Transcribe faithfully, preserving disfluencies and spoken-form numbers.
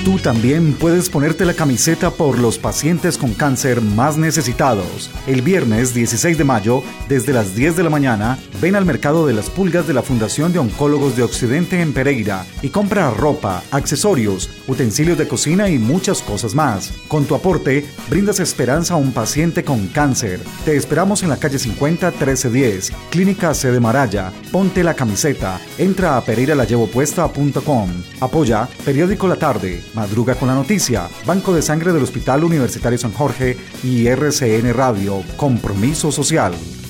Tú también puedes ponerte la camiseta por los pacientes con cáncer más necesitados. El viernes dieciséis de mayo, desde las diez de la mañana, ven al Mercado de las Pulgas de la Fundación de Oncólogos de Occidente en Pereira y compra ropa, accesorios, utensilios de cocina y muchas cosas más. Con tu aporte, brindas esperanza a un paciente con cáncer. Te esperamos en la calle cincuenta, trece diez, Clínica Sede Maraya. Ponte la camiseta. Entra a pereiralayevopuesta punto com. Apoya Periódico La Tarde, Madruga con la Noticia, Banco de Sangre del Hospital Universitario San Jorge y R C N Radio, Compromiso Social.